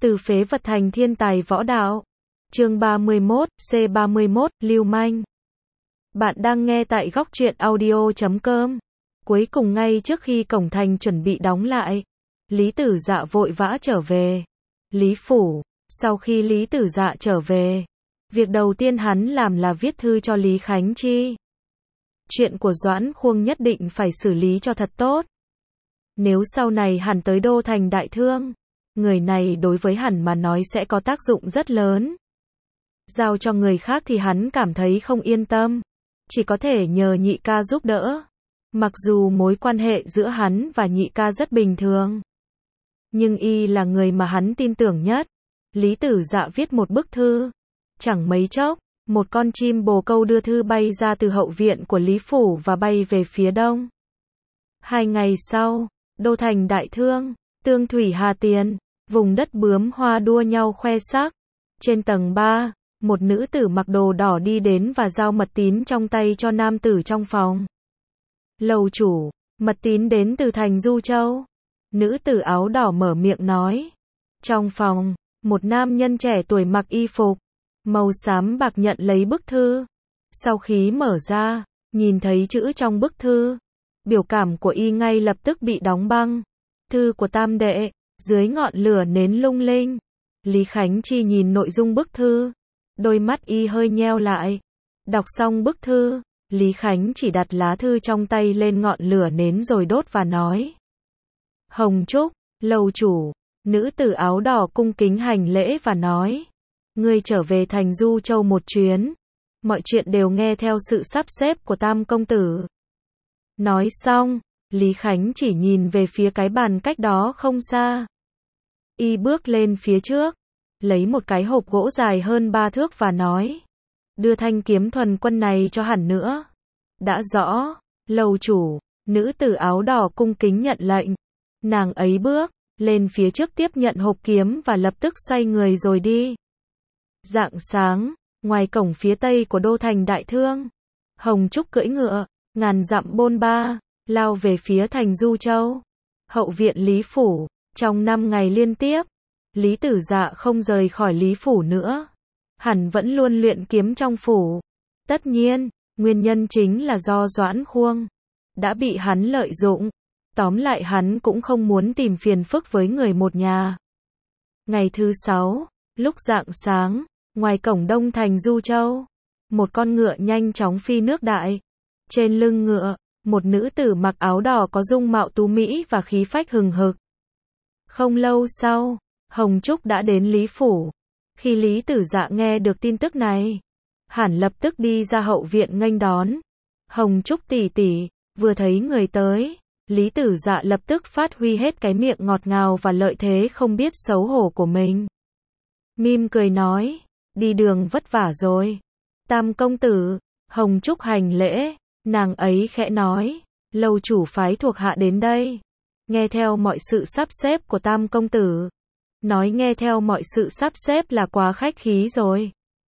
Từ phế vật thành thiên tài võ đạo. Chương 31, C31, lưu manh. Bạn đang nghe tại góc truyện audio.com. Cuối cùng ngay trước khi cổng thành chuẩn bị đóng lại, Lý Tử Dạ vội vã trở về Lý Phủ. Sau khi Lý Tử Dạ trở về, việc đầu tiên hắn làm là viết thư cho Lý Khánh Chi. Chuyện của Doãn Khuông nhất định phải xử lý cho thật tốt. Nếu sau này hắn tới đô thành đại thương, người này đối với hắn mà nói sẽ có tác dụng rất lớn. Giao cho người khác thì hắn cảm thấy không yên tâm, chỉ có thể nhờ nhị ca giúp đỡ. Mặc dù mối quan hệ giữa hắn và nhị ca rất bình thường, nhưng y là người mà hắn tin tưởng nhất. Lý Tử Dạ viết một bức thư. Chẳng mấy chốc, một con chim bồ câu đưa thư bay ra từ hậu viện của Lý Phủ và bay về phía đông. 2 ngày sau, đô thành đại thương, Tương Thủy Hà Tiền, vùng đất bướm hoa đua nhau khoe sắc. Trên tầng 3, một nữ tử mặc đồ đỏ đi đến và giao mật tín trong tay cho nam tử trong phòng. Lầu chủ, mật tín đến từ thành Du Châu. Nữ tử áo đỏ mở miệng nói. Trong phòng, một nam nhân trẻ tuổi mặc y phục màu xám bạc nhận lấy bức thư. Sau khi mở ra, nhìn thấy chữ trong bức thư, biểu cảm của y ngay lập tức bị đóng băng. Thư của tam đệ, dưới ngọn lửa nến lung linh. Lý Khánh Chi nhìn nội dung bức thư, đôi mắt y hơi nheo lại. Đọc xong bức thư, Lý Khánh chỉ đặt lá thư trong tay lên ngọn lửa nến rồi đốt và nói. Hồng Trúc, lầu chủ. Nữ tử áo đỏ cung kính hành lễ và nói. Ngươi trở về thành Du Châu một chuyến. Mọi chuyện đều nghe theo sự sắp xếp của tam công tử. Nói xong, Lý Khánh chỉ nhìn về phía cái bàn cách đó không xa. Y bước lên phía trước, lấy một cái hộp gỗ dài hơn 3 thước và nói. Đưa thanh kiếm thuần quân này cho hẳn nữa. Đã rõ, lầu chủ. Nữ tử áo đỏ cung kính nhận lệnh. Nàng ấy bước lên phía trước tiếp nhận hộp kiếm và lập tức xoay người rồi đi. Rạng sáng, ngoài cổng phía tây của đô thành đại thương, Hồng Trúc cưỡi ngựa, ngàn dặm bôn ba, lao về phía thành Du Châu. Hậu viện Lý Phủ, trong 5 ngày liên tiếp, Lý Tử Dạ không rời khỏi Lý Phủ nữa. Hắn vẫn luôn luyện kiếm trong phủ. Tất nhiên, nguyên nhân chính là do Doãn Khuông đã bị hắn lợi dụng. Tóm lại hắn cũng không muốn tìm phiền phức với người một nhà. Ngày thứ 6, lúc rạng sáng, ngoài cổng đông thành Du Châu, một con ngựa nhanh chóng phi nước đại. Trên lưng ngựa, một nữ tử mặc áo đỏ có dung mạo tú mỹ và khí phách hừng hực. Không lâu sau, Hồng Trúc đã đến Lý Phủ. Khi Lý Tử Dạ nghe được tin tức này, hắn lập tức đi ra hậu viện nghênh đón. Hồng Trúc tỷ tỷ, vừa thấy người tới, Lý Tử Dạ lập tức phát huy hết cái miệng ngọt ngào và lợi thế không biết xấu hổ của mình. Mỉm cười nói, đi đường vất vả rồi. Tam công tử. Hồng Trúc hành lễ, nàng ấy khẽ nói, lầu chủ phái thuộc hạ đến đây. Nghe theo mọi sự sắp xếp của tam công tử. Nói nghe theo mọi sự sắp xếp là quá khách khí rồi.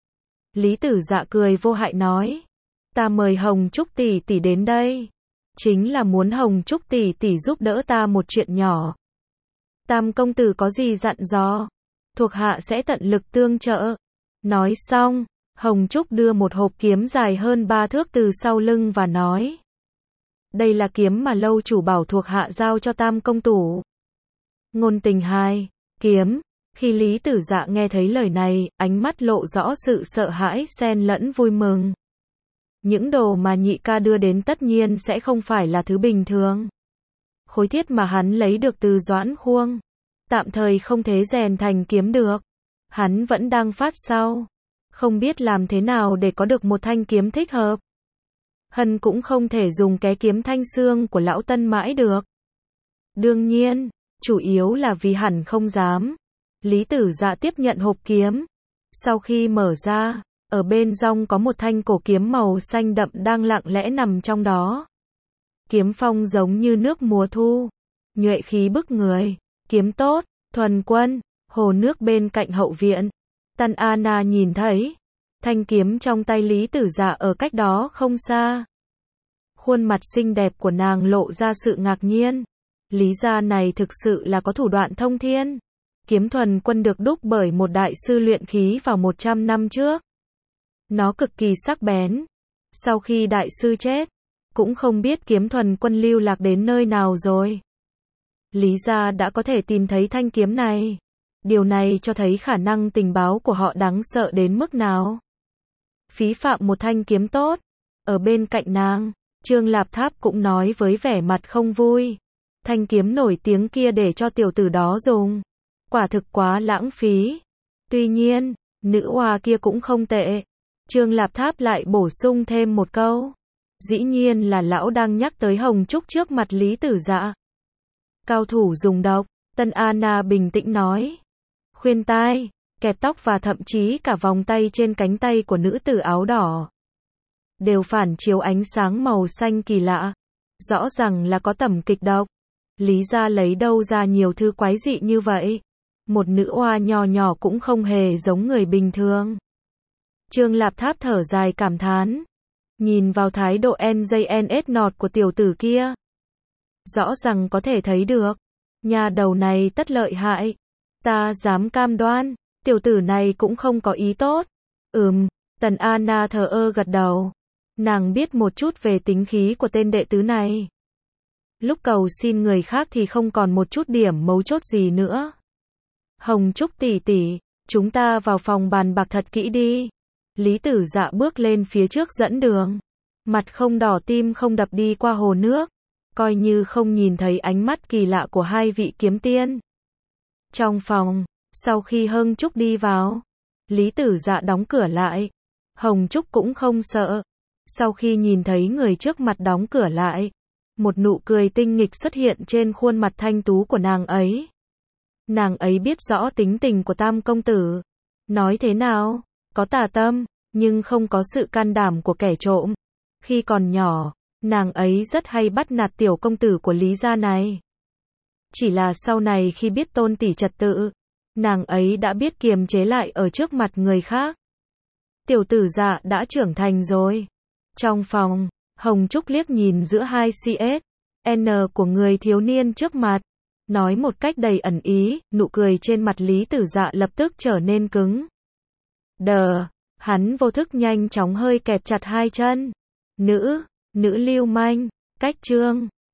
Lý Tử Dạ cười vô hại nói, ta mời Hồng Trúc tỷ tỷ đến đây, chính là muốn Hồng Trúc tỷ tỷ giúp đỡ ta một chuyện nhỏ. Tam công tử có gì dặn dò, thuộc hạ sẽ tận lực tương trợ. Nói xong, Hồng Trúc đưa một hộp kiếm dài hơn 3 thước từ sau lưng và nói. Đây là kiếm mà lâu chủ bảo thuộc hạ giao cho tam công tử. Ngôn tình 2, kiếm. Khi Lý Tử Dạ nghe thấy lời này, ánh mắt lộ rõ sự sợ hãi xen lẫn vui mừng. Những đồ mà nhị ca đưa đến tất nhiên sẽ không phải là thứ bình thường. Khối thiết mà hắn lấy được từ Doãn Khuông, tạm thời không thể rèn thành kiếm được. Hắn vẫn đang phát sau, không biết làm thế nào để có được một thanh kiếm thích hợp. Hắn cũng không thể dùng cái kiếm thanh xương của lão Tân mãi được. Đương nhiên, chủ yếu là vì hắn không dám. Lý Tử Dạ tiếp nhận hộp kiếm. Sau khi mở ra, ở bên trong có một thanh cổ kiếm màu xanh đậm đang lặng lẽ nằm trong đó. Kiếm phong giống như nước mùa thu, nhuệ khí bức người. Kiếm tốt, thuần quân. Hồ nước bên cạnh hậu viện. Tân Anna nhìn thấy thanh kiếm trong tay Lý Tử Dạ ở cách đó không xa. Khuôn mặt xinh đẹp của nàng lộ ra sự ngạc nhiên. Lý gia này thực sự là có thủ đoạn thông thiên. Kiếm Thuần Quân được đúc bởi một đại sư luyện khí vào 100 năm trước. Nó cực kỳ sắc bén. Sau khi đại sư chết, cũng không biết Kiếm Thuần Quân lưu lạc đến nơi nào rồi. Lý gia đã có thể tìm thấy thanh kiếm này. Điều này cho thấy khả năng tình báo của họ đáng sợ đến mức nào. Phí phạm một thanh kiếm tốt. Ở bên cạnh nàng, Trương Lạp Tháp cũng nói với vẻ mặt không vui. Thanh kiếm nổi tiếng kia để cho tiểu tử đó dùng. Quả thực quá lãng phí. Tuy nhiên, nữ oa kia cũng không tệ. Trương Lạp Tháp lại bổ sung thêm một câu. Dĩ nhiên là lão đang nhắc tới Hồng Trúc trước mặt Lý Tử Dạ. Cao thủ dùng độc, Tân Anna bình tĩnh nói. Khuyên tai, kẹp tóc và thậm chí cả vòng tay trên cánh tay của nữ tử áo đỏ đều phản chiếu ánh sáng màu xanh kỳ lạ. Rõ ràng là có tẩm kịch độc. Lý gia lấy đâu ra nhiều thứ quái dị như vậy? Một nữ oa nhỏ nhỏ cũng không hề giống người bình thường. Trương Lạp Tháp thở dài cảm thán. Nhìn vào thái độ NJNS nọt của tiểu tử kia. Rõ ràng có thể thấy được. Nhà đầu này tất lợi hại. Ta dám cam đoan. Tiểu tử này cũng không có ý tốt. Tần Anna thờ ơ gật đầu. Nàng biết một chút về tính khí của tên đệ tứ này. Lúc cầu xin người khác thì không còn một chút điểm mấu chốt gì nữa. Hồng Trúc tỷ tỷ, chúng ta vào phòng bàn bạc thật kỹ đi. Lý Tử Dạ bước lên phía trước dẫn đường. Mặt không đỏ tim không đập đi qua hồ nước. Coi như không nhìn thấy ánh mắt kỳ lạ của hai vị kiếm tiên. Trong phòng, sau khi Hồng Trúc đi vào, Lý Tử Dạ đóng cửa lại. Hồng Trúc cũng không sợ. Sau khi nhìn thấy người trước mặt đóng cửa lại, một nụ cười tinh nghịch xuất hiện trên khuôn mặt thanh tú của nàng ấy. Nàng ấy biết rõ tính tình của Tam công tử. Nói thế nào? Có tà tâm, nhưng không có sự can đảm của kẻ trộm. Khi còn nhỏ, nàng ấy rất hay bắt nạt tiểu công tử của Lý gia này. Chỉ là sau này khi biết tôn tỷ trật tự, nàng ấy đã biết kiềm chế lại ở trước mặt người khác. Tiểu tử Dạ đã trưởng thành rồi. Trong phòng, Hồng Trúc liếc nhìn giữa hai CSN của người thiếu niên trước mặt. Nói một cách đầy ẩn ý, nụ cười trên mặt Lý Tử Dạ lập tức trở nên cứng. Hắn vô thức nhanh chóng hơi kẹp chặt hai chân. Nữ lưu manh, cách trương.